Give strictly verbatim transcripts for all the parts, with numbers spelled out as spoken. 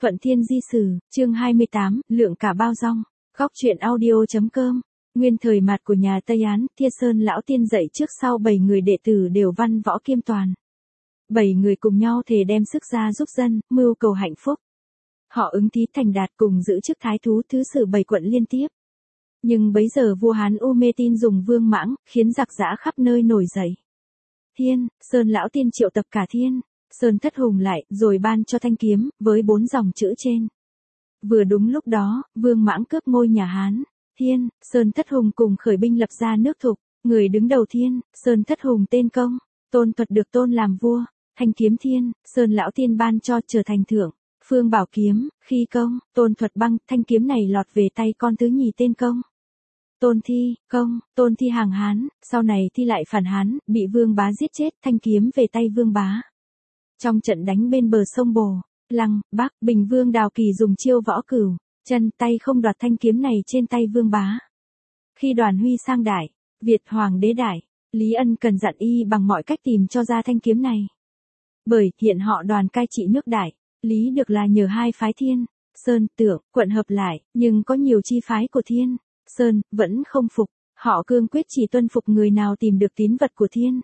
Thuận Thiên Di Sử, chương hai mươi tám, lượng cả bao rong. Góc truyện audio.com. Nguyên thời mặt của nhà Tây Án, Thiên Sơn lão tiên dạy trước sau bảy người đệ tử đều văn võ kiêm toàn. Bảy người cùng nhau thề đem sức ra giúp dân, mưu cầu hạnh phúc. Họ ứng thí thành đạt cùng giữ chức thái thú thứ sử bảy quận liên tiếp. Nhưng bấy giờ vua Hán U mê tin dùng Vương Mãng, khiến giặc giã khắp nơi nổi dậy. Thiên, Sơn lão tiên triệu tập cả Thiên, Sơn Thất Hùng lại, rồi ban cho thanh kiếm, với bốn dòng chữ trên. Vừa đúng lúc đó, Vương Mãng cướp ngôi nhà Hán. Thiên, Sơn Thất Hùng cùng khởi binh lập ra nước Thục, người đứng đầu Thiên, Sơn Thất Hùng tên Công, Tôn Thuật được tôn làm vua, thanh kiếm Thiên, Sơn lão tiên ban cho trở thành thượng, Phương Bảo kiếm, khi Công, Tôn Thuật băng, thanh kiếm này lọt về tay con thứ nhì tên Công. Tôn Thi, Công, Tôn Thi hàng Hán, sau này Thi lại phản Hán, bị Vương Bá giết chết, thanh kiếm về tay Vương Bá. Trong trận đánh bên bờ sông Bồ, Lăng, Bắc, Bình Vương Đào Kỳ dùng chiêu võ cửu, chân tay không đoạt thanh kiếm này trên tay Vương Bá. Khi Đoàn Huy sang Đại, Việt Hoàng đế Đại, Lý Ân cần dặn y bằng mọi cách tìm cho ra thanh kiếm này. Bởi hiện họ Đoàn cai trị nước Đại, Lý được là nhờ hai phái Thiên, Sơn, Tượng, quận hợp lại, nhưng có nhiều chi phái của Thiên, Sơn, vẫn không phục, họ cương quyết chỉ tuân phục người nào tìm được tín vật của Thiên.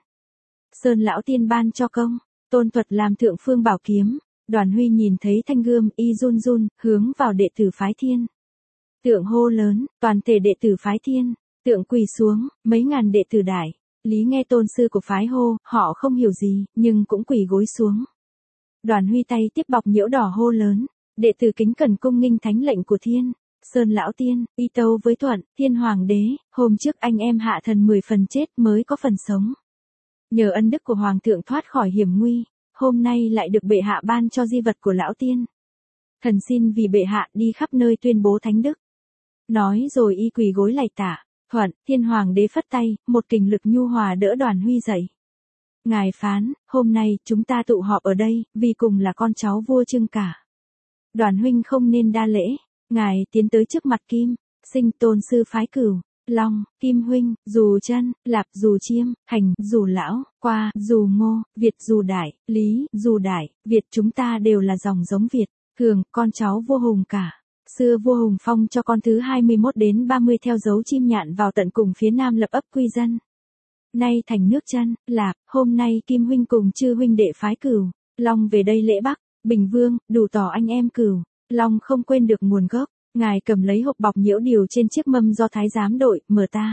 Sơn lão tiên ban cho Công, Tôn Thuật làm thượng Phương Bảo kiếm, Đoàn Huy nhìn thấy thanh gươm, y run run, hướng vào đệ tử phái Thiên. Tượng hô lớn, toàn thể đệ tử phái Thiên, Tượng quỳ xuống, mấy ngàn đệ tử Đại, Lý nghe tôn sư của phái hô, họ không hiểu gì, nhưng cũng quỳ gối xuống. Đoàn Huy tay tiếp bọc nhiễu đỏ hô lớn, đệ tử kính cẩn cung nghinh thánh lệnh của Thiên. Sơn lão tiên, y tâu với Thuận, Thiên Hoàng đế, hôm trước anh em hạ thần mười phần chết mới có phần sống. Nhờ ân đức của Hoàng thượng thoát khỏi hiểm nguy, hôm nay lại được bệ hạ ban cho di vật của lão tiên. Thần xin vì bệ hạ đi khắp nơi tuyên bố thánh đức. Nói rồi y quỳ gối lạy tạ, Thuận, Thiên Hoàng đế phất tay, một kình lực nhu hòa đỡ Đoàn Huy dậy. Ngài phán, hôm nay chúng ta tụ họp ở đây, vì cùng là con cháu vua Trưng cả. Đoàn huynh không nên đa lễ. Ngài tiến tới trước mặt Kim, Sinh tôn sư phái Cửu, Long, Kim huynh, dù chân, Lạp dù chiêm, Hành dù lão, Qua dù ngô, Việt dù đại, Lý dù đại, Việt chúng ta đều là dòng giống Việt, thường con cháu vua Hùng cả. Xưa vua Hùng phong cho con thứ hai mươi mốt đến ba mươi theo dấu chim nhạn vào tận cùng phía nam lập ấp quy dân. Nay thành nước chân, Lạp, hôm nay Kim huynh cùng chư huynh đệ phái Cửu, Long về đây lễ Bắc, Bình Vương, đủ tỏ anh em Cửu. Long không quên được nguồn gốc, ngài cầm lấy hộp bọc nhiễu điều trên chiếc mâm do thái giám đội, mở ta.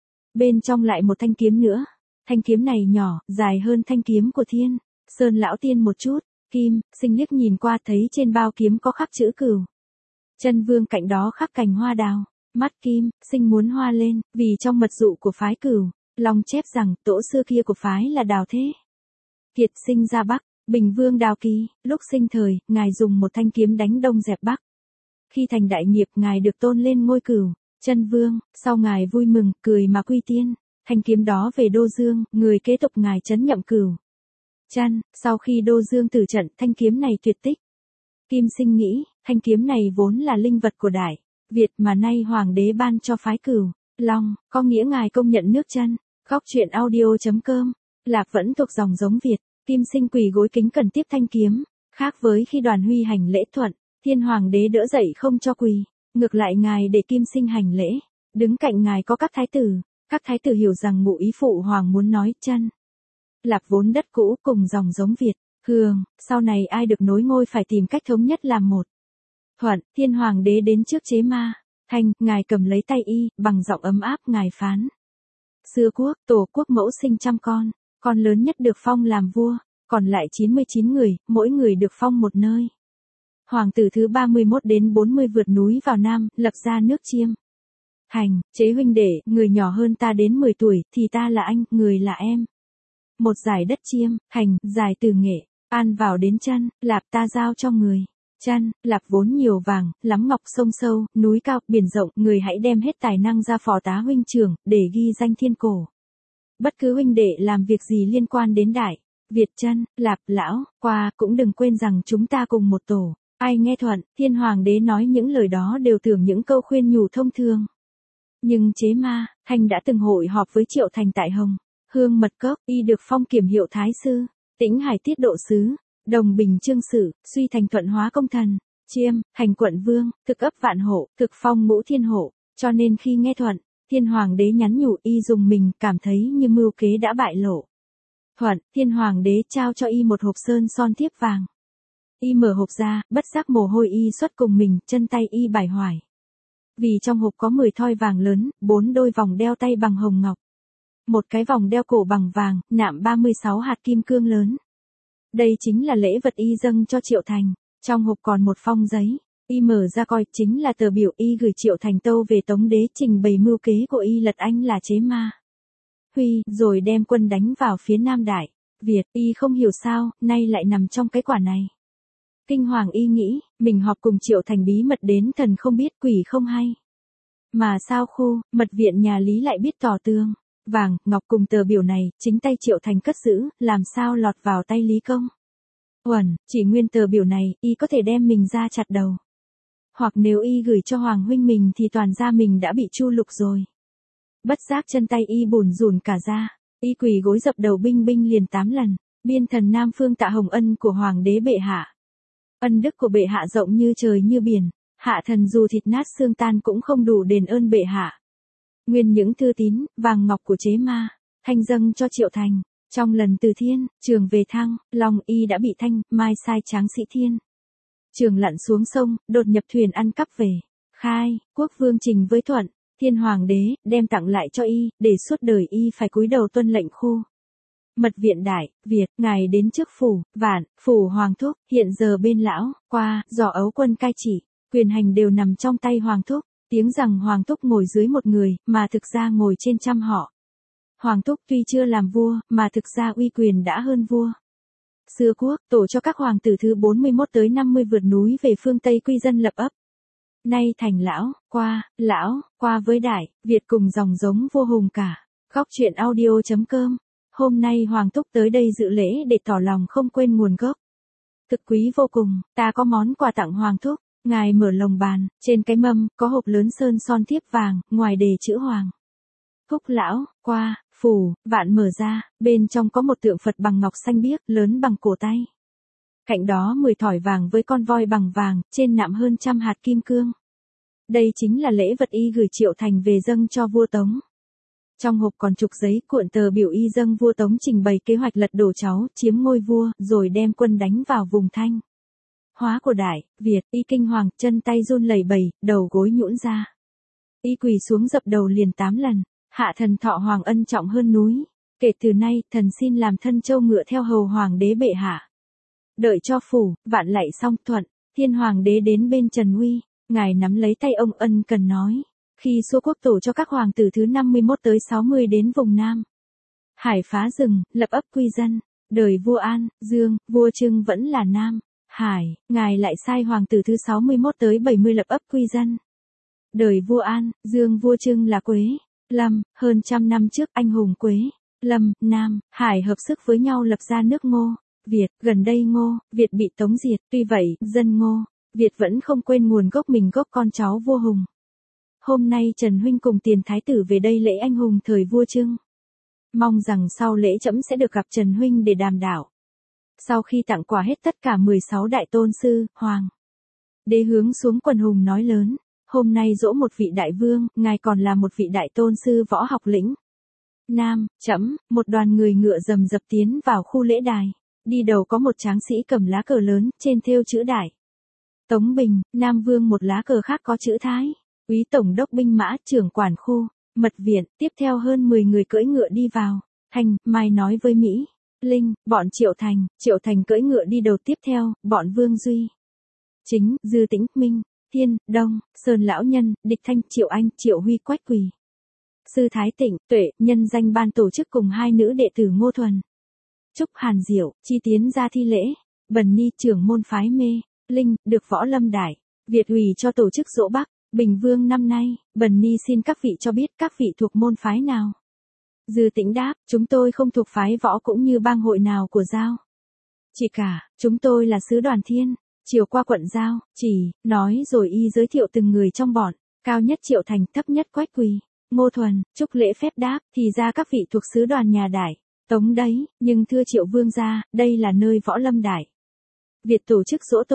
Bên trong lại một thanh kiếm nữa, thanh kiếm này nhỏ, dài hơn thanh kiếm của Thiên, Sơn lão tiên một chút, Kim, Sinh liếc nhìn qua thấy trên bao kiếm có khắc chữ Cửu. Chân Vương cạnh đó khắc cành hoa đào, mắt Kim, Sinh muốn hoa lên, vì trong mật dụ của phái Cửu, Long chép rằng tổ xưa kia của phái là Đào Thế. Kiệt sinh ra Bắc. Bình Vương Đào Kỳ, lúc sinh thời, ngài dùng một thanh kiếm đánh Đông dẹp Bắc. Khi thành đại nghiệp, ngài được tôn lên ngôi Cửu, Chân Vương, sau ngài vui mừng, cười mà quy tiên, thanh kiếm đó về Đô Dương, người kế tục ngài trấn nhậm Cửu. Chân, sau khi Đô Dương tử trận, thanh kiếm này tuyệt tích. Kim Sinh nghĩ, thanh kiếm này vốn là linh vật của Đại Việt mà nay Hoàng đế ban cho phái Cửu, Long, có nghĩa ngài công nhận nước Chân. Góc truyện audio.com, Lạc vẫn thuộc dòng giống Việt. Kim Sinh quỳ gối kính cẩn tiếp thanh kiếm, khác với khi Đoàn Huy hành lễ Thuận, Thiên Hoàng đế đỡ dậy không cho quỳ, ngược lại ngài để Kim Sinh hành lễ, đứng cạnh ngài có các thái tử, các thái tử hiểu rằng ngụ ý phụ hoàng muốn nói Chân. Lạp vốn đất cũ cùng dòng giống Việt, thường, sau này ai được nối ngôi phải tìm cách thống nhất làm một. Thuận, Thiên Hoàng đế đến trước chế ma, Thanh, ngài cầm lấy tay y, bằng giọng ấm áp ngài phán. Xưa quốc, tổ quốc mẫu sinh trăm con. Con lớn nhất được phong làm vua, còn lại chín mươi chín người, mỗi người được phong một nơi. Hoàng tử thứ ba mươi mốt đến bốn mươi vượt núi vào Nam, lập ra nước Chiêm. Hành, chế huynh đệ, người nhỏ hơn ta đến mười tuổi, thì ta là anh, người là em. Một giải đất Chiêm, Hành, giải từ Nghệ, An vào đến Chân, Lạp ta giao cho người. Chân, Lạp vốn nhiều vàng, lắm ngọc sông sâu, núi cao, biển rộng, người hãy đem hết tài năng ra phò tá huynh trưởng, để ghi danh thiên cổ. Bất cứ huynh đệ làm việc gì liên quan đến Đại Việt Chân, Lạp, Lão, Qua, cũng đừng quên rằng chúng ta cùng một tổ. Ai nghe Thuận, Thiên Hoàng đế nói những lời đó đều tưởng những câu khuyên nhủ thông thường. Nhưng chế ma, Hành đã từng hội họp với Triệu Thành tại Hồng, Hương Mật Cốc, y được phong kiểm hiệu Thái sư, Tĩnh Hải tiết độ sứ, Đồng Bình chương sử, suy thành Thuận hóa công thần. Chiêm, thành quận vương, thực ấp vạn hộ, thực phong ngũ thiên hộ, cho nên khi nghe Thuận, Thiên Hoàng đế nhắn nhủ y dùng mình, cảm thấy như mưu kế đã bại lộ. Thuận, Thiên Hoàng đế trao cho y một hộp sơn son thiếp vàng. Y mở hộp ra, bất giác mồ hôi y xuất cùng mình, chân tay y bài hoài. Vì trong hộp có mười thoi vàng lớn, bốn đôi vòng đeo tay bằng hồng ngọc. Một cái vòng đeo cổ bằng vàng, nạm ba mươi sáu hạt kim cương lớn. Đây chính là lễ vật y dâng cho Triệu Thành. Trong hộp còn một phong giấy. Y mở ra coi, chính là tờ biểu y gửi Triệu Thành tâu về Tống đế trình bày mưu kế của y lật anh là chế ma Huy, rồi đem quân đánh vào phía Nam Đại Việt. Y không hiểu sao, nay lại nằm trong cái quả này. Kinh hoàng y nghĩ, mình họp cùng Triệu Thành bí mật đến thần không biết quỷ không hay. Mà sao khu, mật viện nhà Lý lại biết tỏ tường. Vàng, ngọc cùng tờ biểu này, chính tay Triệu Thành cất giữ, làm sao lọt vào tay Lý Công. Uẩn, chỉ nguyên tờ biểu này, y có thể đem mình ra chặt đầu. Hoặc nếu y gửi cho Hoàng huynh mình thì toàn gia mình đã bị chu lục rồi. Bất giác chân tay y bùn rùn cả ra, y quỳ gối dập đầu binh binh liền tám lần, biên thần Nam Phương tạ hồng ân của Hoàng đế bệ hạ. Ân đức của bệ hạ rộng như trời như biển, hạ thần dù thịt nát xương tan cũng không đủ đền ơn bệ hạ. Nguyên những thư tín, vàng ngọc của chế ma, thanh dâng cho Triệu Thành. Trong lần từ thiên, trường về thăng, lòng y đã bị thanh, mai sai tráng sĩ thiên. Trường lặn xuống sông, đột nhập thuyền ăn cắp về. Khai, quốc vương trình với Thuận, Thiên Hoàng đế, đem tặng lại cho y, để suốt đời y phải cúi đầu tuân lệnh khu. Mật viện Đại Việt, ngài đến trước phủ, vạn, phủ Hoàng thúc, hiện giờ bên lão, qua, dò ấu quân cai trị, quyền hành đều nằm trong tay Hoàng thúc. Tiếng rằng Hoàng thúc ngồi dưới một người, mà thực ra ngồi trên trăm họ. Hoàng thúc tuy chưa làm vua, mà thực ra uy quyền đã hơn vua. Xưa quốc, tổ cho các hoàng tử thứ bốn mươi mốt tới năm mươi vượt núi về phương Tây quy dân lập ấp. Nay thành lão, qua, lão, qua với Đại Việt cùng dòng giống vua hùng cả. Góc truyện audio chấm com. Hôm nay Hoàng thúc tới đây dự lễ để tỏ lòng không quên nguồn gốc. Thực quý vô cùng, ta có món quà tặng Hoàng thúc. Ngài mở lồng bàn, trên cái mâm, có hộp lớn sơn son thiếp vàng, ngoài đề chữ Hoàng. Phúc lão, qua, phủ, vạn mở ra, bên trong có một tượng Phật bằng ngọc xanh biếc, lớn bằng cổ tay. Cạnh đó mười thỏi vàng với con voi bằng vàng, trên nạm hơn trăm hạt kim cương. Đây chính là lễ vật y gửi Triệu Thành về dâng cho vua Tống. Trong hộp còn trục giấy cuộn tờ biểu y dâng vua Tống trình bày kế hoạch lật đổ cháu, chiếm ngôi vua, rồi đem quân đánh vào vùng Thanh. Hóa của Đại Việt, y kinh hoàng, chân tay run lẩy bẩy, đầu gối nhũn ra. Y quỳ xuống dập đầu liền tám lần, hạ thần thọ hoàng ân trọng hơn núi. Kể từ nay, thần xin làm thân châu ngựa theo hầu Hoàng đế bệ hạ. Đợi cho phủ, vạn lạy xong Thuận, Thiên Hoàng đế đến bên Trần Uy, ngài nắm lấy tay ông ân cần nói. Khi xua quốc tổ cho các hoàng tử thứ năm mươi mốt tới sáu mươi đến vùng Nam. Hải phá rừng, lập ấp quy dân, đời vua An, Dương, vua Trưng vẫn là Nam. Hải, ngài lại sai hoàng tử thứ sáu mươi mốt tới bảy mươi lập ấp quy dân. Đời vua An, Dương vua Trưng là Quế, Lâm, hơn trăm năm trước anh hùng Quế, Lâm, Nam, Hải hợp sức với nhau lập ra nước Ngô, Việt, gần đây Ngô, Việt bị Tống diệt, tuy vậy, dân Ngô, Việt vẫn không quên nguồn gốc mình gốc con cháu vua Hùng. Hôm nay Trần Huynh cùng tiền thái tử về đây lễ anh hùng thời vua Trưng. Mong rằng sau lễ trẫm sẽ được gặp Trần Huynh để đàm đạo. Sau khi tặng quà hết tất cả mười sáu đại tôn sư, Hoàng đế hướng xuống quần hùng nói lớn, hôm nay dỗ một vị đại vương, ngài còn là một vị đại tôn sư võ học lĩnh. Nam, trẫm, một đoàn người ngựa rầm rập tiến vào khu lễ đài, đi đầu có một tráng sĩ cầm lá cờ lớn, trên thêu chữ Đại Tống Bình, Nam Vương một lá cờ khác có chữ Thái, úy tổng đốc binh mã, trưởng quản khu, mật viện, tiếp theo hơn mười người cưỡi ngựa đi vào. Thành, Mai nói với Mỹ Linh, bọn Triệu Thành, Triệu Thành cưỡi ngựa đi đầu tiếp theo, bọn Vương Duy, Chính, Dư Tĩnh, Minh, Thiên, Đông, Sơn Lão Nhân, Địch Thanh, Triệu Anh, Triệu Huy, Quách Quỳ, Sư Thái Tịnh, Tuệ, nhân danh ban tổ chức cùng hai nữ đệ tử Ngô Thuần, Trúc Hàn Diệu, chi tiến ra thi lễ, Bần Ni trưởng môn phái Mê Linh, được Võ Lâm Đại Việt ủy cho tổ chức dỗ Bắc Bình Vương năm nay, Bần Ni xin các vị cho biết các vị thuộc môn phái nào. Dư Tĩnh đáp, chúng tôi không thuộc phái võ cũng như bang hội nào của Giao. Chỉ cả, chúng tôi là sứ đoàn Thiên, chiều qua quận Giao, chỉ, nói rồi y giới thiệu từng người trong bọn, cao nhất Triệu Thành, thấp nhất Quách Quỳ, Ngô Thuần, Trúc lễ phép đáp, thì ra các vị thuộc sứ đoàn nhà Đại Tống đấy, nhưng thưa Triệu Vương gia, đây là nơi Võ Lâm Đại Việt tổ chức dỗ tổ,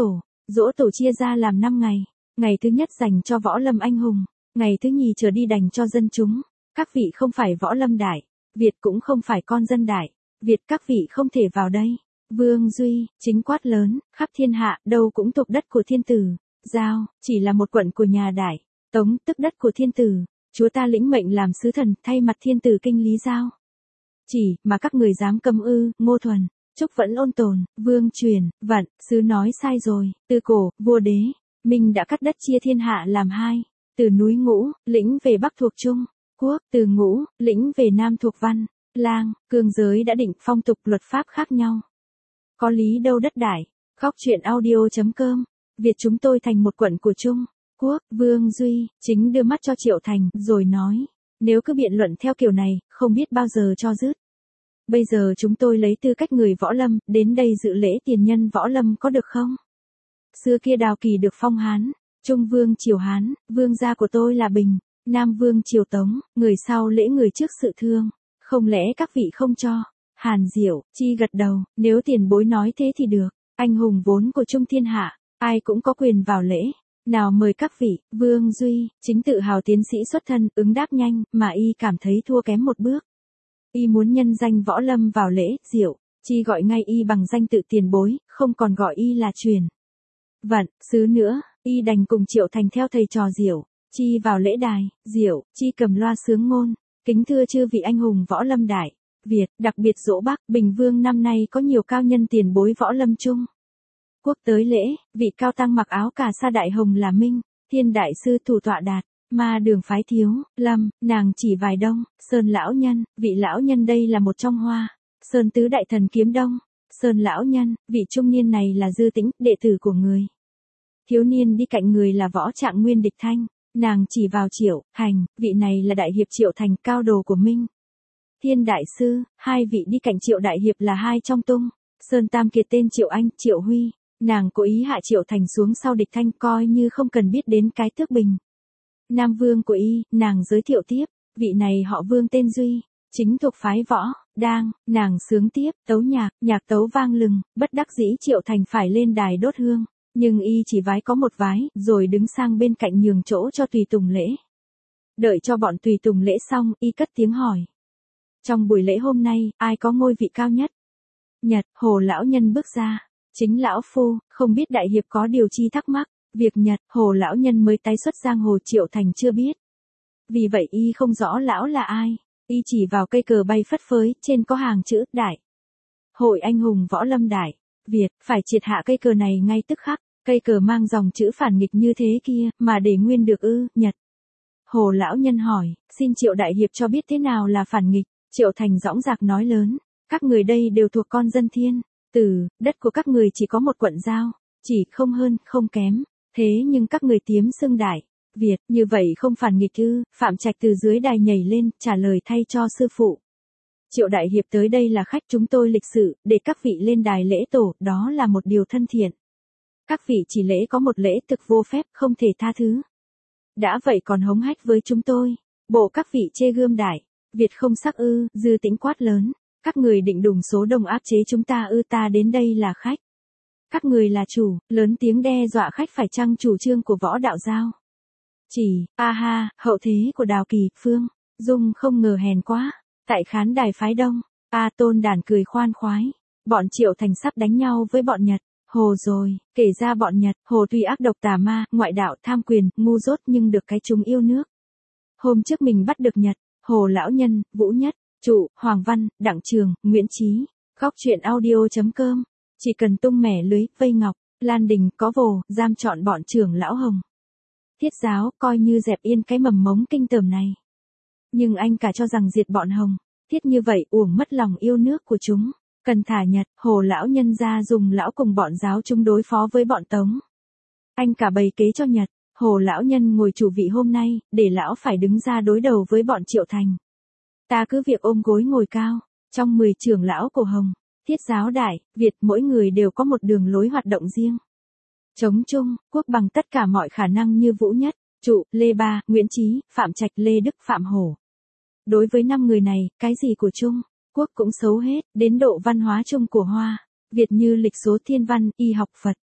Giỗ tổ chia ra làm năm ngày. Ngày thứ nhất dành cho võ lâm anh hùng, ngày thứ nhì trở đi đành cho dân chúng. Các vị không phải võ lâm đại Việt, cũng không phải con dân đại Việt, các vị không thể vào đây. Vương Duy, chính quát lớn, khắp thiên hạ, đâu cũng thuộc đất của thiên tử. Giao, chỉ là một quận của nhà Đại Tống, tức đất của thiên tử. Chúa ta lĩnh mệnh làm sứ thần, thay mặt thiên tử kinh lý giao. Chỉ, mà các người dám cấm ư? Ngô Thuần, Trúc vẫn ôn tồn, Vương truyền, vận, sứ nói sai rồi. Từ cổ, vua đế, Minh đã cắt đất chia thiên hạ làm hai. Từ núi Ngũ, lĩnh về Bắc thuộc Trung Quốc, từ Ngũ, lĩnh về Nam thuộc Văn, Lang, cương giới đã định phong tục luật pháp khác nhau. Có lý đâu đất đại. Góc truyện audio.com. Việt chúng tôi thành một quận của Trung Quốc. Vương Duy, chính đưa mắt cho Triệu Thành, rồi nói. Nếu cứ biện luận theo kiểu này, không biết bao giờ cho dứt. Bây giờ chúng tôi lấy tư cách người võ lâm, đến đây dự lễ tiền nhân võ lâm có được không? Xưa kia Đào Kỳ được phong Hán, Trung Vương triều Hán, vương gia của tôi là Bình, Nam Vương triều Tống, người sau lễ người trước sự thương. Không lẽ các vị không cho? Hàn Diệu, Chi gật đầu, nếu tiền bối nói thế thì được. Anh hùng vốn của Trung thiên hạ, ai cũng có quyền vào lễ. Nào mời các vị. Vương Duy, chính tự hào tiến sĩ xuất thân, ứng đáp nhanh, mà y cảm thấy thua kém một bước. Y muốn nhân danh võ lâm vào lễ. Diệu, Chi gọi ngay y bằng danh tự tiền bối, không còn gọi y là truyền vận sứ nữa. Y đành cùng Triệu Thành theo thầy trò Diệu, Chi vào lễ đài. Diệu, Chi cầm loa sướng ngôn. Kính thưa chư vị anh hùng võ lâm đại Việt, đặc biệt Dỗ Bắc, Bình Vương năm nay có nhiều cao nhân tiền bối võ lâm Trung Quốc tới lễ. Vị cao tăng mặc áo cà sa đại hồng là Minh, Thiên đại sư thủ tọa Đạt, Ma đường phái Thiếu Lâm, nàng chỉ vài Đông Sơn lão nhân. Vị lão nhân đây là một trong Hoa Sơn tứ đại thần kiếm Đông Sơn lão nhân. Vị trung niên này là Dư Tĩnh, đệ tử của người. Thiếu niên đi cạnh người là Võ Trạng Nguyên địch thanh. Nàng chỉ vào Triệu Thành, vị này là đại hiệp Triệu Thành, cao đồ của Minh Thiên đại sư. Hai vị đi cạnh Triệu đại hiệp là hai trong Tung Sơn tam kiệt tên Triệu Anh, Triệu Huy. Nàng cố ý hạ Triệu Thành xuống sau địch thanh, coi như không cần biết đến cái tước Bình Nam Vương của y. Nàng giới thiệu tiếp, vị này họ Vương tên Duy, chính thuộc phái Võ Đang. Nàng sướng tiếp, tấu nhạc, nhạc tấu vang lừng, bất đắc dĩ Triệu Thành phải lên đài đốt hương. Nhưng y chỉ vái có một vái, rồi đứng sang bên cạnh nhường chỗ cho tùy tùng lễ. Đợi cho bọn tùy tùng lễ xong, y cất tiếng hỏi. Trong buổi lễ hôm nay, ai có ngôi vị cao nhất? Nhật, Hồ lão nhân bước ra. Chính lão phu, không biết đại hiệp có điều chi thắc mắc. Việc Nhật, Hồ lão nhân mới tái xuất giang hồ, Triệu Thành chưa biết. Vì vậy y không rõ lão là ai. Y chỉ vào cây cờ bay phất phới, trên có hàng chữ Đại Hội anh hùng võ lâm đại Việt, phải triệt hạ cây cờ này ngay tức khắc. Cây cờ mang dòng chữ phản nghịch như thế kia, mà để nguyên được ư? Nhật. Hồ lão nhân hỏi, xin Triệu đại hiệp cho biết thế nào là phản nghịch. Triệu Thành dõng dạc nói lớn, các người đây đều thuộc con dân thiên tử, đất của các người chỉ có một quận Giao, chỉ không hơn, không kém. Thế nhưng các người tiếm xưng Đại Việt, như vậy không phản nghịch ư? Phạm Trạch từ dưới đài nhảy lên, trả lời thay cho sư phụ. Triệu đại hiệp tới đây là khách chúng tôi lịch sự, để các vị lên đài lễ tổ, đó là một điều thân thiện. Các vị chỉ lễ có một lễ thực vô phép, không thể tha thứ. Đã vậy còn hống hách với chúng tôi. Bộ các vị chê gươm Đại Việt không sắc ư? Dư Tĩnh quát lớn. Các người định đùng số đông áp chế chúng ta ư? Ta đến đây là khách. Các người là chủ, lớn tiếng đe dọa khách phải chăng chủ trương của Võ đạo Giao. Chỉ, a ha, hậu thế của Đào Kỳ, Phương Dung không ngờ hèn quá. Tại khán đài phái Đông, A Tôn Đản cười khoan khoái. Bọn Triệu Thành sắp đánh nhau với bọn Nhật. Hồ rồi, kể ra bọn Nhật, Hồ tuy ác độc tà ma, ngoại đạo tham quyền, ngu dốt nhưng được cái chúng yêu nước. Hôm trước mình bắt được Nhật, Hồ lão nhân, Vũ Nhất, Trụ, Hoàng Văn, Đặng Trường, Nguyễn Chí. Góc truyện audio.com. Chỉ cần tung mẻ lưới, vây ngọc, Lan Đình có vồ, giam chọn bọn trưởng lão Hồng. Thiết giáo coi như dẹp yên cái mầm mống kinh tởm này. Nhưng anh cả cho rằng diệt bọn Hồng, thiết như vậy uổng mất lòng yêu nước của chúng. Cần thả Nhật, Hồ lão nhân ra dùng lão cùng bọn giáo chúng đối phó với bọn Tống. Anh cả bày kế cho Nhật, Hồ lão nhân ngồi chủ vị hôm nay, để lão phải đứng ra đối đầu với bọn Triệu Thành. Ta cứ việc ôm gối ngồi cao, trong mười trưởng lão của Hồng, Thiết giáo Đại Việt mỗi người đều có một đường lối hoạt động riêng. Chống Trung Quốc bằng tất cả mọi khả năng như Vũ Nhất, Trụ, Lê Ba, Nguyễn Chí, Phạm Trạch, Lê Đức, Phạm Hổ. Đối với năm người này, cái gì của Trung Quốc cũng xấu hết, đến độ văn hóa chung của Hoa Việt như lịch số thiên văn, y học Phật.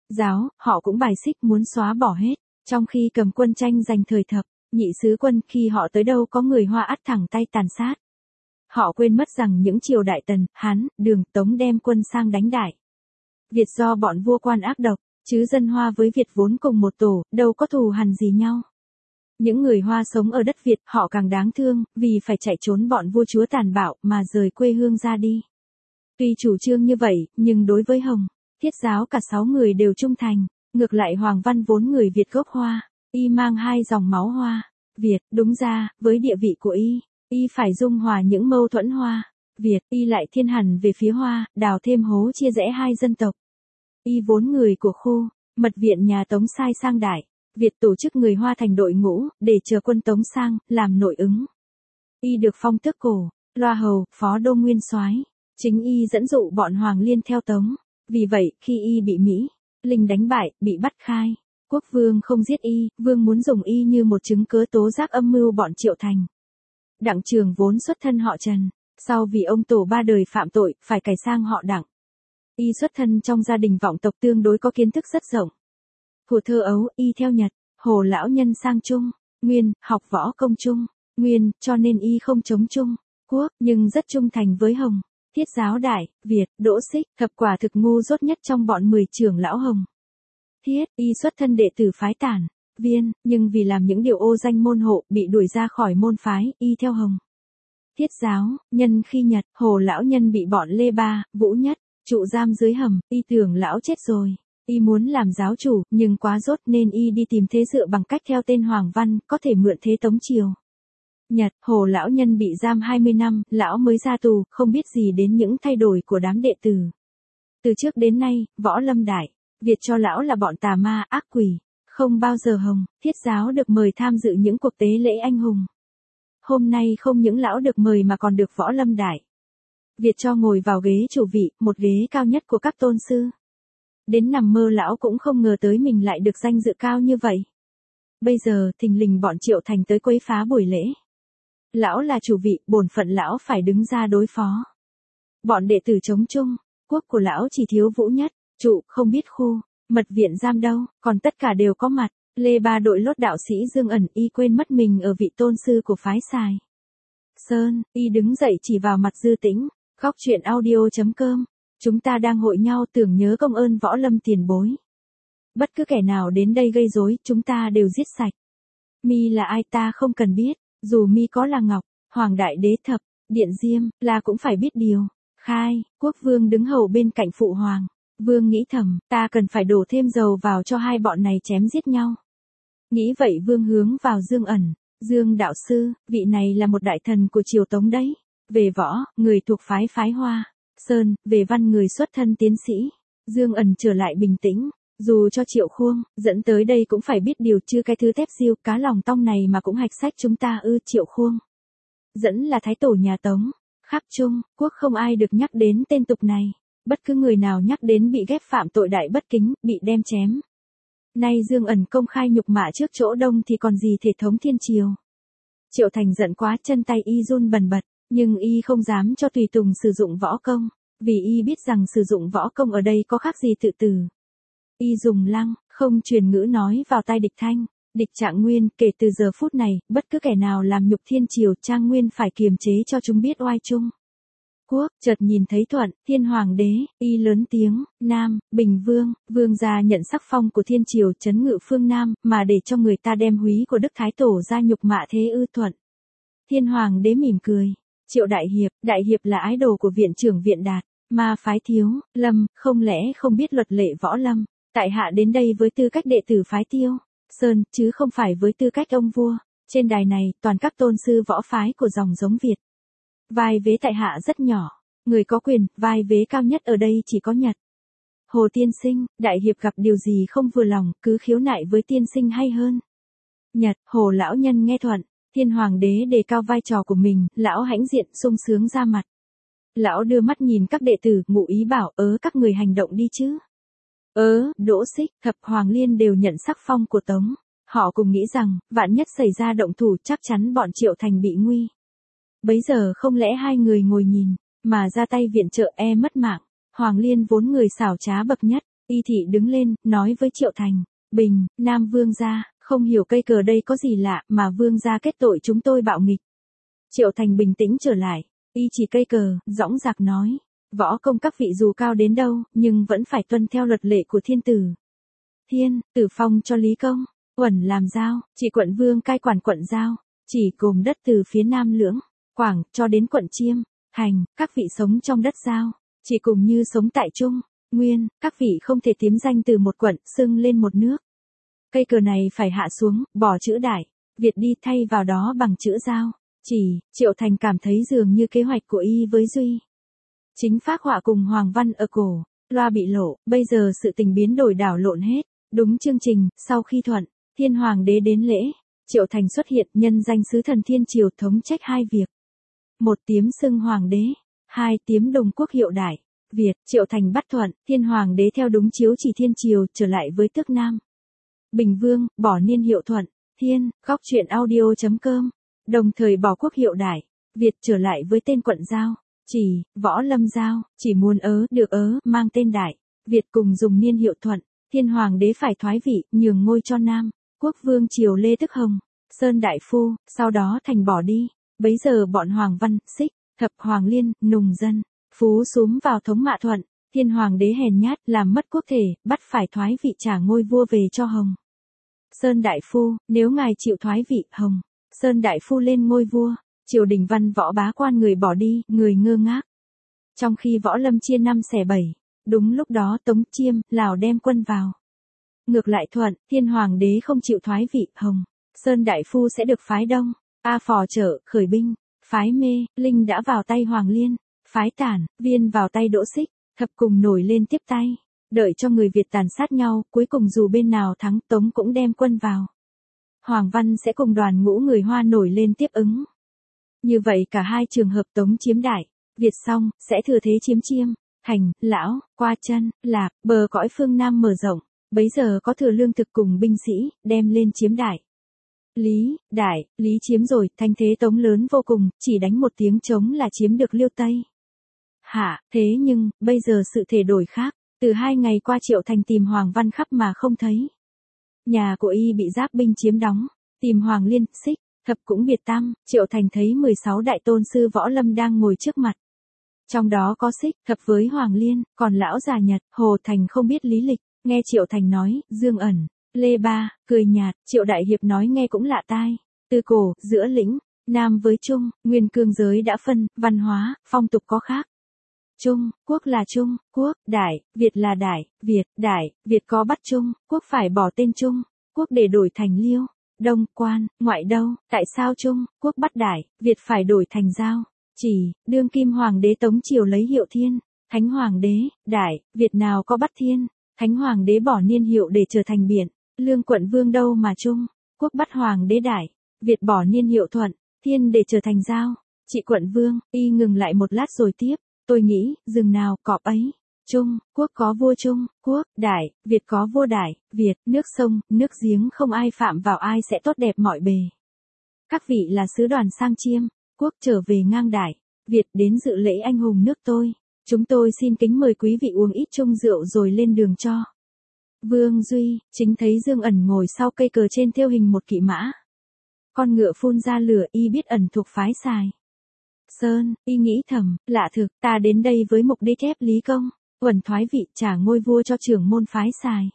giáo, họ cũng bài xích muốn xóa bỏ hết, trong khi cầm quân tranh giành thời thập, nhị sứ quân khi họ tới đâu có người Hoa ắt thẳng tay tàn sát. Họ quên mất rằng những triều đại Tần, Hán, Đường, Tống đem quân sang đánh Đại Việt do bọn vua quan ác độc, chứ dân Hoa với Việt vốn cùng một tổ, đâu có thù hằn gì nhau. Những người Hoa sống ở đất Việt họ càng đáng thương, vì phải chạy trốn bọn vua chúa tàn bạo mà rời quê hương ra đi. Tuy chủ trương như vậy, nhưng đối với Hồng, Thiết giáo cả sáu người đều trung thành, ngược lại Hoàng Văn vốn người Việt gốc Hoa, y mang hai dòng máu Hoa, Việt, đúng ra, với địa vị của y, y phải dung hòa những mâu thuẫn Hoa, Việt, y lại thiên hẳn về phía Hoa, đào thêm hố chia rẽ hai dân tộc. Y vốn người của khu, mật viện nhà Tống sai sang Đại Việt tổ chức người Hoa thành đội ngũ, để chờ quân Tống sang, làm nội ứng. Y được phong tước cổ, loa hầu, phó đô nguyên soái. Chính y dẫn dụ bọn Hoàng Liên theo Tống. Vì vậy, khi y bị Mỹ, Linh đánh bại, bị bắt khai, quốc vương không giết y, vương muốn dùng y như một chứng cớ tố giác âm mưu bọn Triệu Thành. Đặng Trường vốn xuất thân họ Trần, sau vì ông tổ ba đời phạm tội, phải cải sang họ Đặng. Y xuất thân trong gia đình vọng tộc tương đối có kiến thức rất rộng. Hồi thơ ấu, y theo Nhật, Hồ lão nhân sang Trung, Nguyên, học võ công Trung, Nguyên, cho nên y không chống Trung Quốc, nhưng rất trung thành với Hồng, Thiết giáo Đại Việt, Đỗ Xích, thập quả thực ngu dốt nhất trong bọn mười trưởng lão Hồng. Thiết, y xuất thân đệ tử phái Tản, Viên, nhưng vì làm những điều ô danh môn hộ, bị đuổi ra khỏi môn phái, y theo Hồng. Thiết giáo, nhân khi Nhật, Hồ lão nhân bị bọn Lê Ba, Vũ Nhất, trụ giam dưới hầm, y tưởng lão chết rồi. Y muốn làm giáo chủ, nhưng quá dốt nên y đi tìm thế dựa bằng cách theo tên Hoàng Văn, có thể mượn thế Tống Triều. Nhật, Hồ lão nhân bị giam hai mươi năm, lão mới ra tù, không biết gì đến những thay đổi của đám đệ tử. Từ trước đến nay, Võ Lâm Đại Việt cho lão là bọn tà ma, ác quỷ, không bao giờ Hồng, Thiết giáo được mời tham dự những cuộc tế lễ anh hùng. Hôm nay không những lão được mời mà còn được Võ Lâm Đại Việt cho ngồi vào ghế chủ vị, một ghế cao nhất của các tôn sư. Đến nằm mơ lão cũng không ngờ tới mình lại được danh dự cao như vậy. Bây giờ, thình lình bọn Triệu Thành tới quấy phá buổi lễ. Lão là chủ vị, bổn phận lão phải đứng ra đối phó. Bọn đệ tử chống chung, quốc của lão chỉ thiếu Vũ Nhất, trụ, không biết khu, mật viện giam đâu, còn tất cả đều có mặt. Lê Ba đội lốt đạo sĩ Dương Ẩn, y quên mất mình ở vị tôn sư của phái Sài Sơn, y đứng dậy chỉ vào mặt Dư Tĩnh, góc truyện audio chấm com. Chúng ta đang hội nhau tưởng nhớ công ơn Võ Lâm tiền bối. Bất cứ kẻ nào đến đây gây rối, chúng ta đều giết sạch. Mi là ai ta không cần biết, dù Mi có là Ngọc, Hoàng Đại Đế Thập, Điện Diêm, là cũng phải biết điều. Khai, quốc vương đứng hầu bên cạnh phụ hoàng. Vương nghĩ thầm, ta cần phải đổ thêm dầu vào cho hai bọn này chém giết nhau. Nghĩ vậy vương hướng vào Dương Ẩn. Dương đạo sư, vị này là một đại thần của triều Tống đấy. Về võ, người thuộc phái phái Hoa Sơn, về văn người xuất thân tiến sĩ. Dương Ẩn trở lại bình tĩnh, dù cho Triệu Khuông dẫn tới đây cũng phải biết điều, chứ cái thứ tép diêu cá lòng tong này mà cũng hạch sách chúng ta ư. Triệu Khuông dẫn là thái tổ nhà Tống, khắp Trung Quốc không ai được nhắc đến tên tục này. Bất cứ người nào nhắc đến bị ghép phạm tội đại bất kính, bị đem chém. Nay Dương Ẩn công khai nhục mạ trước chỗ đông thì còn gì thể thống thiên triều. Triệu Thành giận quá, chân tay y run bần bật. Nhưng y không dám cho tùy tùng sử dụng võ công, vì y biết rằng sử dụng võ công ở đây có khác gì tự tử. Y dùng lăng, không truyền ngữ nói vào tai địch Thanh, địch Trạng Nguyên, kể từ giờ phút này, bất cứ kẻ nào làm nhục thiên triều Trang Nguyên phải kiềm chế cho chúng biết oai chung. Quốc, chợt nhìn thấy Thuận, Thiên Hoàng đế, y lớn tiếng, Nam, Bình Vương, Vương gia nhận sắc phong của thiên triều trấn ngự phương Nam, mà để cho người ta đem húy của Đức Thái Tổ ra nhục mạ thế ư. Thuận. Thiên Hoàng đế mỉm cười. Triệu Đại Hiệp, Đại Hiệp là ái đồ của viện trưởng Viện Đạt, mà phái Thiếu Lâm, không lẽ không biết luật lệ võ lâm. Tại hạ đến đây với tư cách đệ tử phái Tiêu Sơn, chứ không phải với tư cách ông vua. Trên đài này, toàn các tôn sư võ phái của dòng giống Việt. Vai vế tại hạ rất nhỏ, người có quyền, vai vế cao nhất ở đây chỉ có Nhật. Hồ tiên sinh, Đại Hiệp gặp điều gì không vừa lòng, cứ khiếu nại với tiên sinh hay hơn. Nhật, Hồ lão nhân nghe Thuận. Thiên Hoàng đế đề cao vai trò của mình, lão hãnh diện, sung sướng ra mặt. Lão đưa mắt nhìn các đệ tử, ngụ ý bảo, ớ các người hành động đi chứ. Ớ, Đỗ Xích, Thập Hoàng Liên đều nhận sắc phong của Tống. Họ cùng nghĩ rằng, vạn nhất xảy ra động thủ chắc chắn bọn Triệu Thành bị nguy. Bấy giờ không lẽ hai người ngồi nhìn, mà ra tay viện trợ e mất mạng. Hoàng Liên vốn người xảo trá bậc nhất, Y thị đứng lên, nói với Triệu Thành, Bình, Nam Vương gia, không hiểu cây cờ đây có gì lạ mà Vương gia kết tội chúng tôi bạo nghịch. Triệu Thành bình tĩnh trở lại, y chỉ cây cờ, dõng dạc nói, võ công các vị dù cao đến đâu, nhưng vẫn phải tuân theo luật lệ của thiên tử. Thiên, tử phong cho Lý Công, Uẩn làm giao, chỉ quận Vương cai quản quận giao, chỉ gồm đất từ phía Nam Lưỡng, Quảng, cho đến quận Chiêm, Thành, các vị sống trong đất giao, chỉ cùng như sống tại Trung, Nguyên, các vị không thể tiếm danh từ một quận, xưng lên một nước. Cây cờ này phải hạ xuống, bỏ chữ Đại, Việt đi thay vào đó bằng chữ Giao. Chỉ, Triệu Thành cảm thấy dường như kế hoạch của y với Duy Chính phác họa cùng Hoàng Văn ở cổ, loa bị lộ, bây giờ sự tình biến đổi đảo lộn hết. Đúng chương trình, sau khi thuận, Thiên Hoàng đế đến lễ, Triệu Thành xuất hiện nhân danh sứ thần Thiên Triều thống trách hai việc. Một tiếm xưng Hoàng đế, hai tiếm đồng quốc hiệu Đại, Việt, Triệu Thành bắt thuận, Thiên Hoàng đế theo đúng chiếu chỉ Thiên Triều trở lại với tước Nam. Bình Vương, bỏ niên hiệu Thuận, Thiên, góc truyện audio chấm com, đồng thời bỏ quốc hiệu Đại, Việt trở lại với tên quận Giao, chỉ, Võ Lâm Giao, chỉ muốn ớ, được ớ, mang tên Đại, Việt cùng dùng niên hiệu Thuận, Thiên Hoàng đế phải thoái vị, nhường ngôi cho Nam, Quốc Vương Triều Lê Tức Hồng, Sơn Đại Phu, sau đó Thành bỏ đi, bấy giờ bọn Hoàng Văn, Xích, Thập Hoàng Liên, Nùng Dân, Phú súm vào thống Mạ Thuận, Thiên Hoàng đế hèn nhát, làm mất quốc thể, bắt phải thoái vị trả ngôi vua về cho Hồng. Sơn Đại Phu, nếu ngài chịu thoái vị, Hồng, Sơn Đại Phu lên ngôi vua, triều đình văn võ bá quan người bỏ đi, người ngơ ngác. Trong khi Võ Lâm chia năm xẻ bảy, đúng lúc đó Tống Chiêm, Lào đem quân vào. Ngược lại Thuận, Thiên Hoàng đế không chịu thoái vị, Hồng, Sơn Đại Phu sẽ được phái Đông, A Phò Trợ, khởi binh, phái Mê, Linh đã vào tay Hoàng Liên, phái Tản, Viên vào tay Đỗ Xích, Thập cùng nổi lên tiếp tay. Đợi cho người Việt tàn sát nhau, cuối cùng dù bên nào thắng Tống cũng đem quân vào. Hoàng Văn sẽ cùng đoàn ngũ người Hoa nổi lên tiếp ứng. Như vậy cả hai trường hợp Tống chiếm Đại, Việt xong, sẽ thừa thế chiếm Chiêm, Thành, Lão, qua chân, Lạc, bờ cõi phương Nam mở rộng, bấy giờ có thừa lương thực cùng binh sĩ, đem lên chiếm Đại. Lý, Đại, Lý chiếm rồi, thanh thế Tống lớn vô cùng, chỉ đánh một tiếng trống là chiếm được Liêu Tây. Hạ, thế nhưng, bây giờ sự thể đổi khác. Từ hai ngày qua Triệu Thành tìm Hoàng Văn khắp mà không thấy. Nhà của y bị giáp binh chiếm đóng, tìm Hoàng Liên, Xích, Thập cũng biệt tăm, Triệu Thành thấy mười sáu đại tôn sư võ lâm đang ngồi trước mặt. Trong đó có Xích, Thập với Hoàng Liên, còn lão già Nhật, Hồ Thành không biết lý lịch, nghe Triệu Thành nói, Dương Ẩn, Lê Ba, cười nhạt, Triệu Đại Hiệp nói nghe cũng lạ tai. Từ cổ, giữa lĩnh, Nam với Trung, nguyên cương giới đã phân, văn hóa, phong tục có khác. Trung, quốc là Trung, quốc, Đại, Việt là Đại, Việt, Đại, Việt có bắt Trung, quốc phải bỏ tên Trung, quốc để đổi thành Liêu, Đông, Quan, ngoại đâu, tại sao Trung, quốc bắt Đại, Việt phải đổi thành Giao, chỉ, đương kim Hoàng đế Tống Triều lấy hiệu Thiên, Thánh Hoàng đế, Đại, Việt nào có bắt Thiên, Thánh Hoàng đế bỏ niên hiệu để trở thành Biện, Lương quận Vương đâu mà Trung, quốc bắt Hoàng đế Đại, Việt bỏ niên hiệu Thuận, Thiên để trở thành Giao, trị quận Vương, y ngừng lại một lát rồi tiếp. Tôi nghĩ, rừng nào, cọp ấy. Trung, quốc có vua Trung, quốc, Đại, Việt có vua Đại, Việt, nước sông, nước giếng không ai phạm vào ai sẽ tốt đẹp mọi bề. Các vị là sứ đoàn sang Chiêm, quốc trở về ngang Đại, Việt đến dự lễ anh hùng nước tôi. Chúng tôi xin kính mời quý vị uống ít chung rượu rồi lên đường cho. Vương Duy, chính thấy Dương Ẩn ngồi sau cây cờ trên thêu hình một kỵ mã. Con ngựa phun ra lửa y biết Ẩn thuộc phái Sài. Sơn, y nghĩ thầm, lạ thực, ta đến đây với mục đích ép Lý Công, Uẩn thoái vị trả ngôi vua cho trưởng môn phái Sài.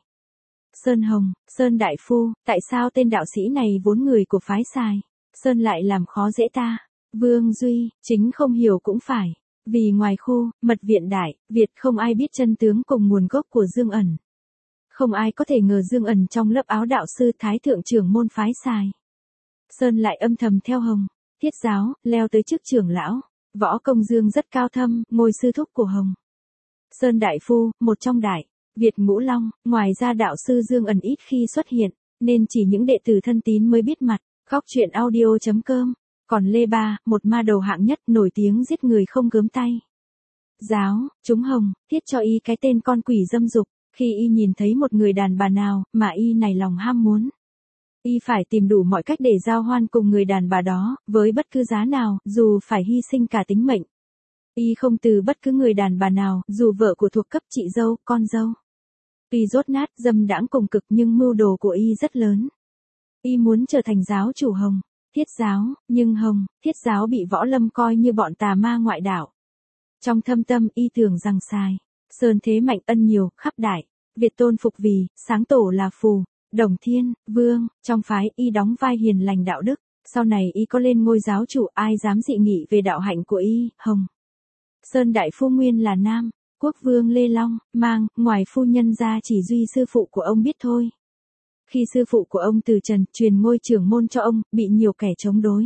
Sơn Hồng, Sơn Đại Phu, tại sao tên đạo sĩ này vốn người của phái Sài? Sơn lại làm khó dễ ta. Vương Duy, chính không hiểu cũng phải. Vì ngoài khu, mật viện Đại, Việt không ai biết chân tướng cùng nguồn gốc của Dương Ẩn. Không ai có thể ngờ Dương Ẩn trong lớp áo đạo sư Thái Thượng trưởng môn phái Sài. Sơn lại âm thầm theo Hồng. Thiết giáo, leo tới chức trưởng lão, võ công Dương rất cao thâm, ngôi sư thúc của Hồng. Sơn Đại Phu, một trong Đại, Việt Ngũ Long, ngoài ra đạo sư Dương Ẩn ít khi xuất hiện, nên chỉ những đệ tử thân tín mới biết mặt, góc truyện audio chấm com, còn Lê Ba, một ma đầu hạng nhất nổi tiếng giết người không gớm tay. Giáo, chúng Hồng, thiết cho y cái tên con quỷ dâm dục, khi y nhìn thấy một người đàn bà nào, mà y nảy lòng ham muốn. Y phải tìm đủ mọi cách để giao hoan cùng người đàn bà đó, với bất cứ giá nào, dù phải hy sinh cả tính mệnh. Y không từ bất cứ người đàn bà nào, dù vợ của thuộc cấp chị dâu, con dâu. Tuy dốt nát, dâm đãng cùng cực nhưng mưu đồ của y rất lớn. Y muốn trở thành giáo chủ Hồng, Thiết giáo, nhưng Hồng, Thiết giáo bị Võ Lâm coi như bọn tà ma ngoại đạo. Trong thâm tâm y tưởng rằng sai, Sơn thế mạnh ân nhiều, khắp đại, Việt tôn phục vì, sáng tổ là phù, Đồng Thiên, Vương, trong phái y đóng vai hiền lành đạo đức, sau này y có lên ngôi giáo chủ ai dám dị nghị về đạo hạnh của y, Hồng. Sơn đại phu nguyên là nam, quốc vương Lê Long, mang, ngoài phu nhân ra chỉ duy sư phụ của ông biết thôi. Khi sư phụ của ông từ trần truyền ngôi trưởng môn cho ông, bị nhiều kẻ chống đối.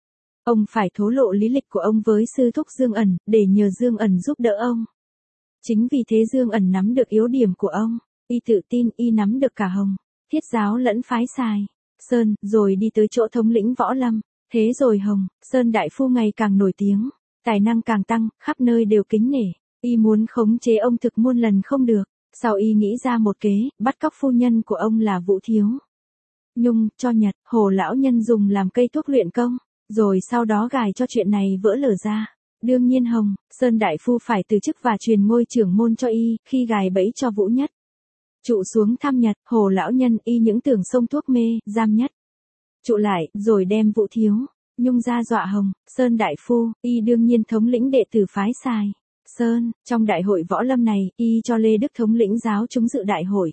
Ông phải thố lộ lý lịch của ông với sư thúc Dương Ẩn, để nhờ Dương Ẩn giúp đỡ ông. Chính vì thế Dương Ẩn nắm được yếu điểm của ông, y tự tin y nắm được cả Hồng, Thiết giáo lẫn phái Sài, Sơn, rồi đi tới chỗ thống lĩnh Võ Lâm. Thế rồi Hồng, Sơn đại phu ngày càng nổi tiếng, tài năng càng tăng, khắp nơi đều kính nể. Y muốn khống chế ông thực muôn lần không được, sau y nghĩ ra một kế, bắt cóc phu nhân của ông là Vũ Thiếu Nhung, cho Nhật, Hồ lão nhân dùng làm cây thuốc luyện công, rồi sau đó gài cho chuyện này vỡ lở ra. Đương nhiên Hồng, Sơn đại phu phải từ chức và truyền ngôi trưởng môn cho y, khi gài bẫy cho Vũ Nhất Trụ xuống thăm Nhật, Hồ lão nhân y những tưởng xông thuốc mê, giam Nhất Trụ lại, rồi đem Vũ Thiếu Nhung ra dọa Hồng, Sơn đại phu, y đương nhiên thống lĩnh đệ tử phái Sài, Sơn, trong đại hội võ lâm này, y cho Lê Đức thống lĩnh giáo chúng dự đại hội.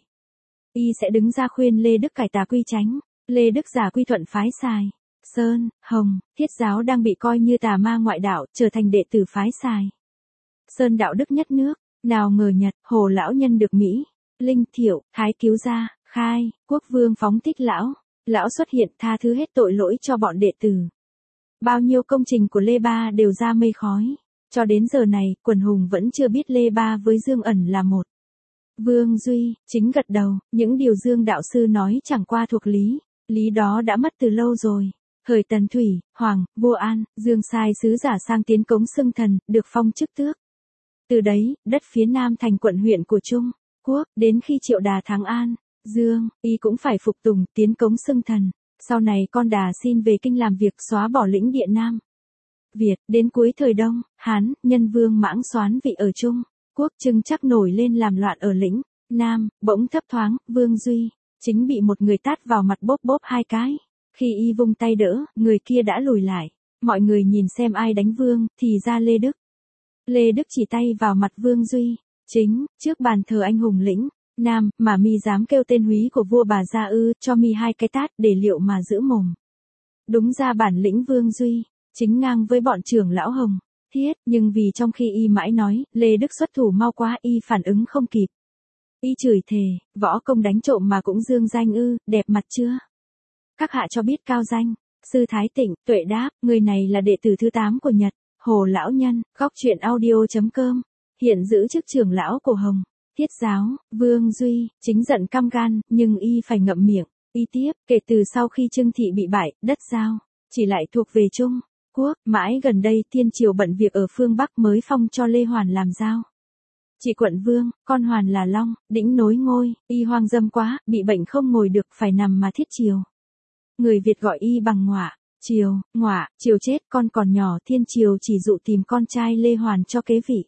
Y sẽ đứng ra khuyên Lê Đức cải tà quy chánh, Lê Đức giả quy thuận phái Sài, Sơn, Hồng, Thiết giáo đang bị coi như tà ma ngoại đạo, trở thành đệ tử phái Sài. Sơn đạo đức nhất nước, nào ngờ Nhật, Hồ lão nhân được Mỹ, Linh Thiệu, Thái cứu gia, Khai, Quốc vương phóng thích lão, lão xuất hiện tha thứ hết tội lỗi cho bọn đệ tử. Bao nhiêu công trình của Lê Ba đều ra mây khói. Cho đến giờ này, quần hùng vẫn chưa biết Lê Ba với Dương Ẩn là một. Vương Duy, chính gật đầu, những điều Dương đạo sư nói chẳng qua thuộc lý, lý đó đã mất từ lâu rồi. Thời Tần Thủy, Hoàng, Vua An, Dương sai sứ giả sang tiến cống xưng thần, được phong chức tước. Từ đấy, đất phía nam thành quận huyện của Trung Quốc, đến khi Triệu Đà thắng An, Dương, y cũng phải phục tùng, tiến cống xưng thần. Sau này con Đà xin về kinh làm việc xóa bỏ lĩnh địa Nam Việt, đến cuối thời Đông, Hán, nhân vương Mãng Soán vị ở Trung Quốc Trưng chắc nổi lên làm loạn ở lĩnh Nam, bỗng thấp thoáng, Vương Duy, chính bị một người tát vào mặt bóp bóp hai cái. Khi y vung tay đỡ, người kia đã lùi lại. Mọi người nhìn xem ai đánh Vương, thì ra Lê Đức. Lê Đức chỉ tay vào mặt Vương Duy, chính, trước bàn thờ anh hùng lĩnh Nam, mà mi dám kêu tên húy của vua bà gia ư, cho mi hai cái tát để liệu mà giữ mồm. Đúng ra bản lĩnh Vương Duy chính ngang với bọn trưởng lão Hồng, Thiết, nhưng vì trong khi y mãi nói, Lê Đức xuất thủ mau quá y phản ứng không kịp. Y chửi thề, võ công đánh trộm mà cũng dương danh ư, đẹp mặt chưa? Các hạ cho biết cao danh, sư Thái Tịnh, Tuệ đáp, người này là đệ tử thứ tám của Nhật, Hồ lão nhân, góc truyện audio.com, hiện giữ chức trưởng lão của Hồng, Thiết giáo, Vương Duy, chính giận căm gan, nhưng y phải ngậm miệng. Y tiếp, kể từ sau khi Trưng Thị bị bại, đất giao chỉ lại thuộc về Trung Quốc, mãi gần đây Thiên Triều bận việc ở phương Bắc mới phong cho Lê Hoàn làm giao chỉ quận vương, con Hoàn là Long, đĩnh nối ngôi, y hoang dâm quá, bị bệnh không ngồi được phải nằm mà thiết triều. Người Việt gọi y bằng ngọa, triều, ngọa, triều chết, con còn nhỏ, Thiên Triều chỉ dụ tìm con trai Lê Hoàn cho kế vị.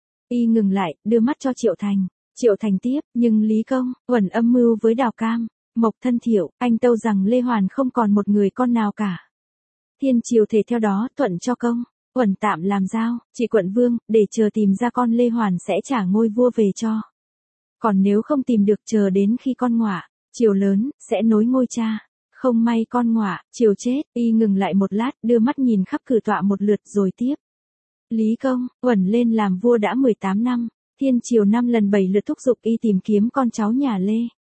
Y ngừng lại, đưa mắt cho Triệu Thành, Triệu Thành tiếp, nhưng Lý Công, Uẩn âm mưu với Đào Cam, Mộc Thân Thiệu, anh tâu rằng Lê Hoàn không còn một người con nào cả. Thiên Triều thể theo đó thuận cho Công, Uẩn tạm làm giao, chỉ quận vương, để chờ tìm ra con Lê Hoàn sẽ trả ngôi vua về cho. Còn nếu không tìm được chờ đến khi con ngọa, triều lớn, sẽ nối ngôi cha. Không may con ngọa, triều chết, y ngừng lại một lát, đưa mắt nhìn khắp cử tọa một lượt rồi tiếp. Lý Công, Uẩn lên làm vua đã mười tám năm, Thiên Triều năm lần bảy lượt thúc giục y tìm kiếm con cháu nhà Lê.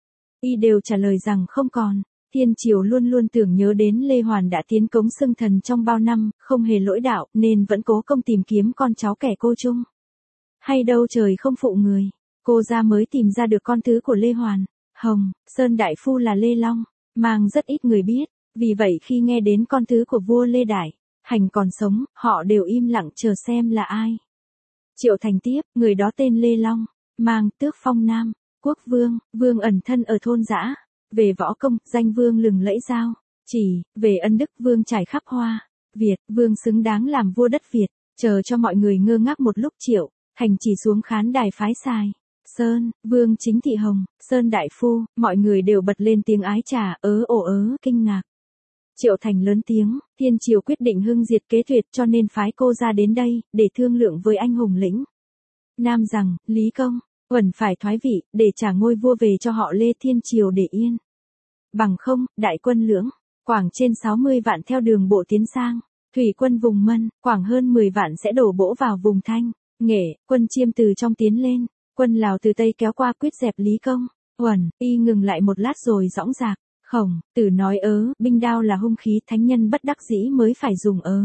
Y đều trả lời rằng không còn. Thiên Triều luôn luôn tưởng nhớ đến Lê Hoàn đã tiến cống xưng thần trong bao năm, không hề lỗi đạo, nên vẫn cố công tìm kiếm con cháu kẻ cô chung. Hay đâu trời không phụ người, cô ra mới tìm ra được con thứ của Lê Hoàn, Hồng, Sơn đại phu là Lê Long, mang rất ít người biết, vì vậy khi nghe đến con thứ của vua Lê Đại Hành còn sống, họ đều im lặng chờ xem là ai. Triệu Thành tiếp, người đó tên Lê Long, mang tước phong Nam Quốc vương, vương ẩn thân ở thôn dã. Về võ công, danh vương lừng lẫy giao chỉ, về ân đức vương trải khắp hoa Việt, vương xứng đáng làm vua đất Việt. Chờ cho mọi người ngơ ngác một lúc, Triệu Thành chỉ xuống khán đài phái Sài, Sơn, Vương Chính Thị Hồng, Sơn Đại Phu, mọi người đều bật lên tiếng ái trà, ớ ồ ớ, kinh ngạc. Triệu Thành lớn tiếng, Thiên Triều quyết định hưng diệt kế tuyệt cho nên phái cô ra đến đây, để thương lượng với anh hùng lĩnh. Nam rằng, Lý Công, Uẩn phải thoái vị, để trả ngôi vua về cho họ Lê Thiên Triều để yên. Bằng không, đại quân lưỡng, khoảng trên sáu mươi vạn theo đường bộ tiến sang, thủy quân vùng Mân, khoảng hơn mười vạn sẽ đổ bỗ vào vùng Thanh, Nghệ, quân Chiêm từ trong tiến lên, quân Lào từ Tây kéo qua quyết dẹp Lý Công. Uẩn, y ngừng lại một lát rồi dõng dạc, Khổng Tử nói ớ, binh đao là hung khí thánh nhân bất đắc dĩ mới phải dùng ớ.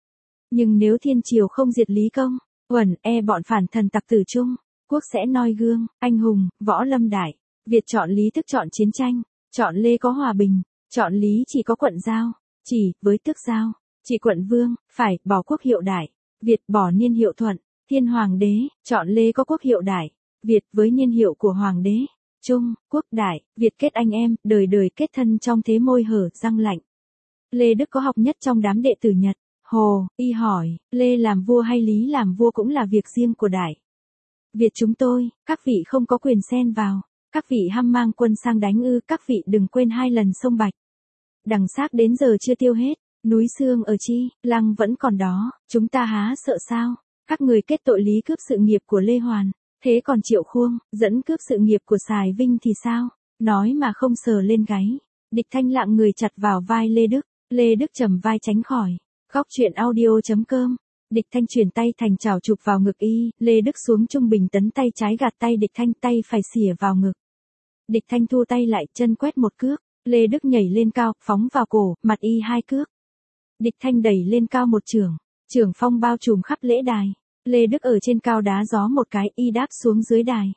Nhưng nếu Thiên Triều không diệt Lý Công, Uẩn e bọn phản thần tặc tử chung, quốc sẽ noi gương, anh hùng, võ lâm đại. Việt chọn Lý tức chọn chiến tranh, chọn Lê có hòa bình, chọn Lý chỉ có quận giao, chỉ, với tước giao, chỉ quận vương, phải, bỏ quốc hiệu đại, Việt bỏ niên hiệu thuận, thiên hoàng đế, chọn Lê có quốc hiệu đại, Việt với niên hiệu của hoàng đế, trung, quốc đại, Việt kết anh em, đời đời kết thân trong thế môi hở, răng lạnh. Lê Đức có học nhất trong đám đệ tử Nhật, Hồ, y hỏi, Lê làm vua hay Lý làm vua cũng là việc riêng của đại Việt chúng tôi, các vị không có quyền xen vào, các vị ham mang quân sang đánh ư, các vị đừng quên hai lần sông Bạch. Đằng xác đến giờ chưa tiêu hết, núi xương ở chi, lăng vẫn còn đó, chúng ta há sợ sao, các người kết tội Lý cướp sự nghiệp của Lê Hoàn, thế còn Triệu Khuông, dẫn cướp sự nghiệp của Sài Vinh thì sao, nói mà không sờ lên gáy. Địch Thanh lặng người chặt vào vai Lê Đức, Lê Đức trầm vai tránh khỏi, góc truyện audio.com. Địch Thanh chuyển tay thành chảo chụp vào ngực y, Lê Đức xuống trung bình tấn tay trái gạt tay Địch Thanh, tay phải xỉa vào ngực. Địch Thanh thu tay lại, chân quét một cước, Lê Đức nhảy lên cao, phóng vào cổ, mặt y hai cước. Địch Thanh đẩy lên cao một chưởng, chưởng phong bao trùm khắp lễ đài. Lê Đức ở trên cao đá gió một cái, y đáp xuống dưới đài.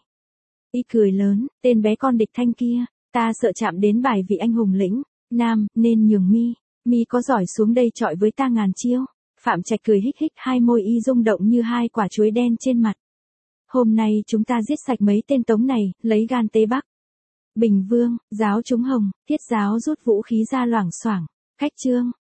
Y cười lớn, tên bé con Địch Thanh kia, ta sợ chạm đến bài vị anh hùng lĩnh, Nam, nên nhường mi, mi có giỏi xuống đây chọi với ta ngàn chiêu. Phạm Trạch cười hích hích, hai môi y rung động như hai quả chuối đen trên mặt. Hôm nay chúng ta giết sạch mấy tên tống này, lấy gan Tây Bắc. Bình Vương, giáo chúng Hồng, Thiết giáo rút vũ khí ra loảng xoảng, khách trương,